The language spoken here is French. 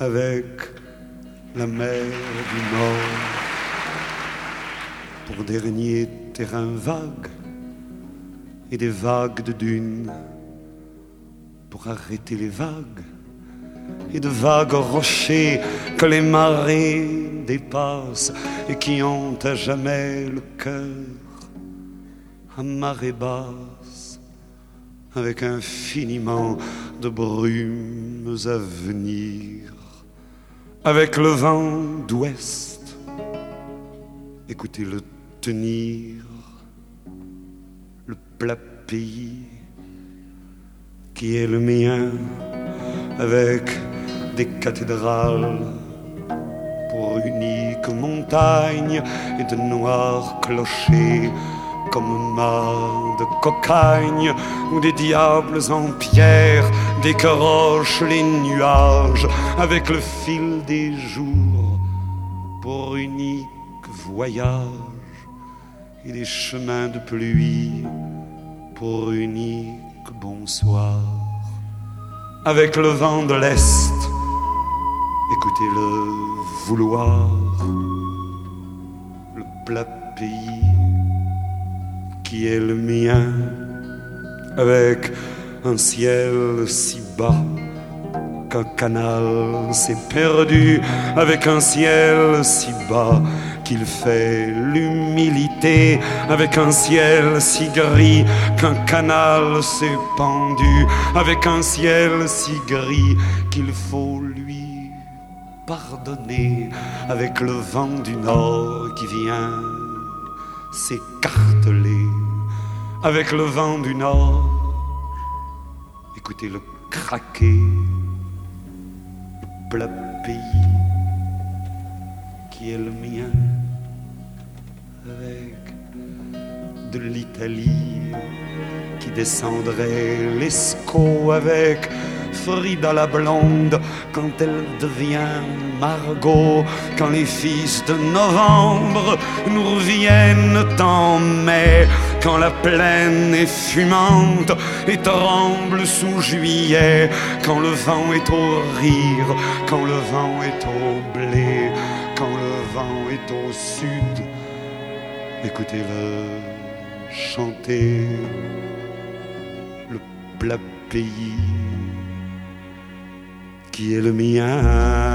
avec la mer du Nord pour dernier terrain vague et des vagues de dunes pour arrêter les vagues et de vagues rochers que les marées dépassent et qui ont à jamais le cœur à marée basse avec infiniment de brumes à venir, avec le vent d'ouest, écoutez-le tenir, le plat pays qui est le mien, avec des cathédrales pour unique montagne et de noirs clochers comme mâts de cocagne où des diables en pierre décrochent les nuages avec le fil des jours pour unique voyage et des chemins de pluie pour unique bonsoir avec le vent de l'Est, écoutez-le vouloir, le plat pays qui est le mien, avec un ciel si bas qu'un canal s'est perdu, avec un ciel si bas qu'il fait l'humilité, avec un ciel si gris qu'un canal s'est pendu, avec un ciel si gris qu'il faut lui pardonner, avec le vent du Nord qui vient s'écarteler, avec le vent du Nord, écoutez-le craquer, le plat pays qui est le mien, avec de l'Italie qui descendrait l'Escaut, avec Frida la blonde quand elle devient Margot, quand les fils de novembre nous reviennent en mai, quand la plaine est fumante et tremble sous juillet, quand le vent est au rire, quand le vent est au blé, quand le vent est au sud, écoutez-le chanter, le plat pays qui est le mien.